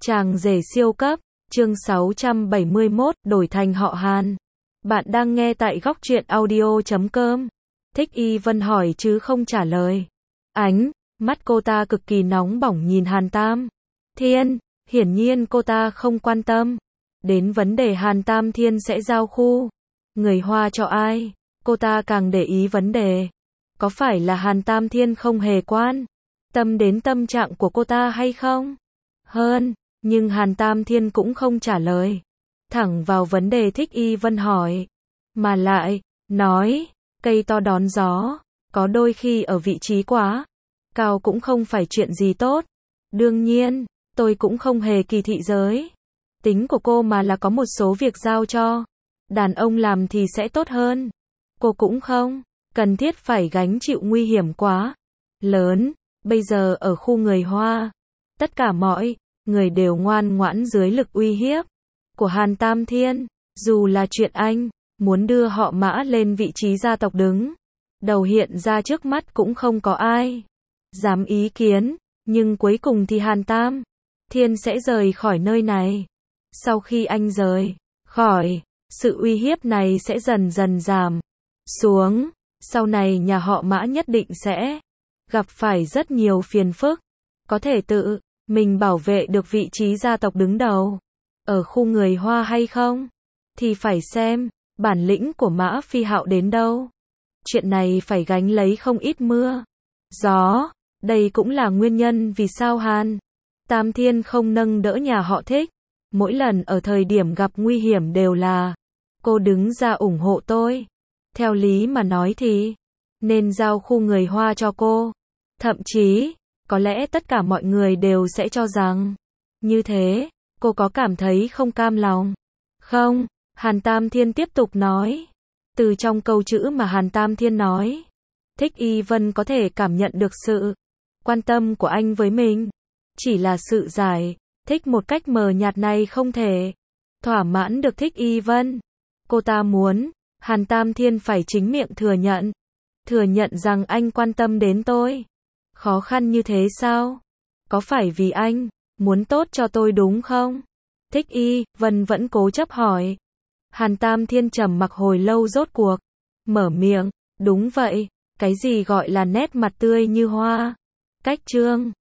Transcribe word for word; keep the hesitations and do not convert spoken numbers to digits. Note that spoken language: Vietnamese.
Chàng rể siêu cấp, chương sáu trăm bảy mươi mốt, đổi thành họ Hàn. Bạn đang nghe tại góc truyện audio chấm com. Thích Y Vân hỏi chứ không trả lời. Ánh mắt cô ta cực kỳ nóng bỏng nhìn Hàn Tam Thiên, hiển nhiên cô ta không quan tâm đến vấn đề Hàn Tam Thiên sẽ giao khu người Hoa cho ai, cô ta càng để ý vấn đề có phải là Hàn Tam Thiên không hề quan tâm đến tâm trạng của cô ta hay không. Hơn, nhưng Hàn Tam Thiên cũng không trả lời thẳng vào vấn đề Thích Y Vân hỏi, mà lại nói, cây to đón gió, có đôi khi ở vị trí quá cao cũng không phải chuyện gì tốt. Đương nhiên, tôi cũng không hề kỳ thị giới tính của cô, mà là có một số việc giao cho đàn ông làm thì sẽ tốt hơn. Cô cũng không cần thiết phải gánh chịu nguy hiểm quá lớn. Bây giờ ở khu người Hoa, tất cả mọi người đều ngoan ngoãn dưới lực uy hiếp của Hàn Tam Thiên. Dù là chuyện anh muốn đưa họ Mã lên vị trí gia tộc đứng đầu hiện ra trước mắt cũng không có ai dám ý kiến. Nhưng cuối cùng thì Hàn Tam Thiên sẽ rời khỏi nơi này. Sau khi anh rời khỏi, sự uy hiếp này sẽ dần dần giảm xuống. Sau này nhà họ Mã nhất định sẽ gặp phải rất nhiều phiền phức. Có thể tự mình bảo vệ được vị trí gia tộc đứng đầu ở khu người Hoa hay không, thì phải xem bản lĩnh của Mã Phi Hạo đến đâu. Chuyện này phải gánh lấy không ít mưa gió. Đây cũng là nguyên nhân vì sao Hàn Tam Thiên không nâng đỡ nhà họ Thích. Mỗi lần ở thời điểm gặp nguy hiểm đều là cô đứng ra ủng hộ tôi. Theo lý mà nói thì nên giao khu người Hoa cho cô. Thậm chí, có lẽ tất cả mọi người đều sẽ cho rằng như thế. Cô có cảm thấy không cam lòng không? Hàn Tam Thiên tiếp tục nói. Từ trong câu chữ mà Hàn Tam Thiên nói, Thích Y Vân có thể cảm nhận được sự quan tâm của anh với mình. Chỉ là sự giải thích một cách mờ nhạt này không thể thỏa mãn được Thích Y Vân. Cô ta muốn Hàn Tam Thiên phải chính miệng thừa nhận. Thừa nhận rằng anh quan tâm đến tôi. Khó khăn như thế sao? Có phải vì anh muốn tốt cho tôi đúng không? Thích Y Vân vẫn cố chấp hỏi. Hàn Tam Thiên trầm mặc hồi lâu rốt cuộc mở miệng. Đúng vậy, cái gì gọi là nét mặt tươi như hoa, cách trương